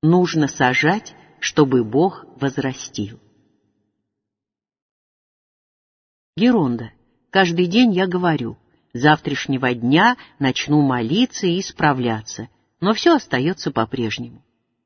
нужно сажать, чтобы Бог возрастил. Геронда. Каждый день я говорю: с завтрашнего дня начну молиться и исправляться, но все остается по-прежнему.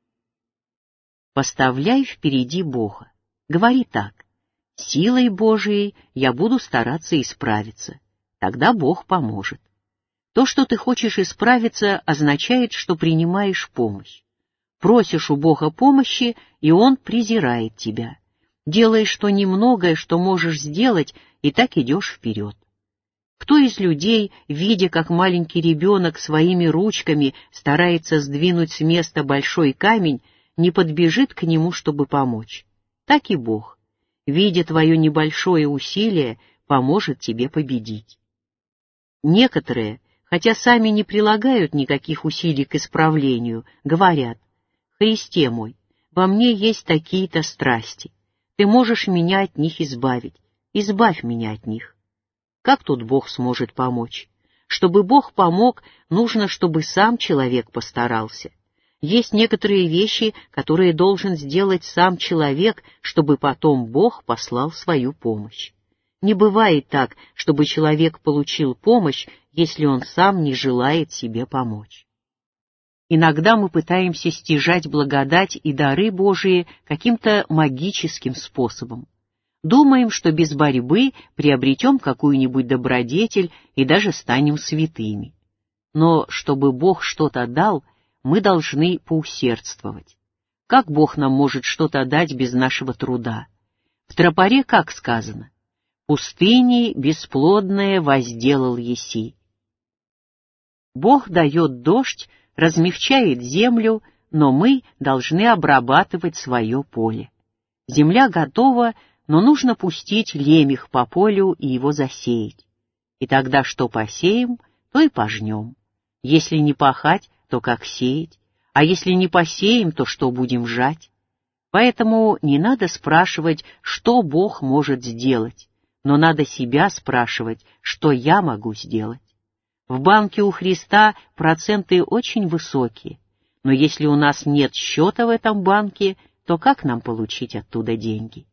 Поставляй впереди Бога. Говори так: силой Божией я буду стараться исправиться, тогда Бог поможет. То, что ты хочешь исправиться, означает, что принимаешь помощь. Просишь у Бога помощи, и Он презирает тебя. Делаешь то немногое, что можешь сделать, и так идешь вперед. Кто из людей, видя, как маленький ребенок своими ручками старается сдвинуть с места большой камень, не подбежит к нему, чтобы помочь? Так и Бог, видя твое небольшое усилие, поможет тебе победить. Некоторые, хотя сами не прилагают никаких усилий к исправлению, говорят: «Христе мой, во мне есть такие-то страсти, ты можешь меня от них избавить, избавь меня от них». Как тут Бог сможет помочь? Чтобы Бог помог, нужно, чтобы сам человек постарался. Есть некоторые вещи, которые должен сделать сам человек, чтобы потом Бог послал свою помощь. Не бывает так, чтобы человек получил помощь, если он сам не желает себе помочь. Иногда мы пытаемся стяжать благодать и дары Божии каким-то магическим способом. Думаем, что без борьбы приобретем какую-нибудь добродетель и даже станем святыми. Но чтобы Бог что-то дал, мы должны поусердствовать. Как Бог нам может что-то дать без нашего труда? В тропаре как сказано: «Пустыни бесплодное возделал еси». Бог дает дождь, размягчает землю, но мы должны обрабатывать свое поле. Земля готова, но нужно пустить лемех по полю и его засеять. И тогда что посеем, то и пожнем. Если не пахать, то как сеять? А если не посеем, то что будем жать? Поэтому не надо спрашивать, что Бог может сделать, но надо себя спрашивать, что я могу сделать. В банке у Христа проценты очень высокие, но если у нас нет счета в этом банке, то как нам получить оттуда деньги?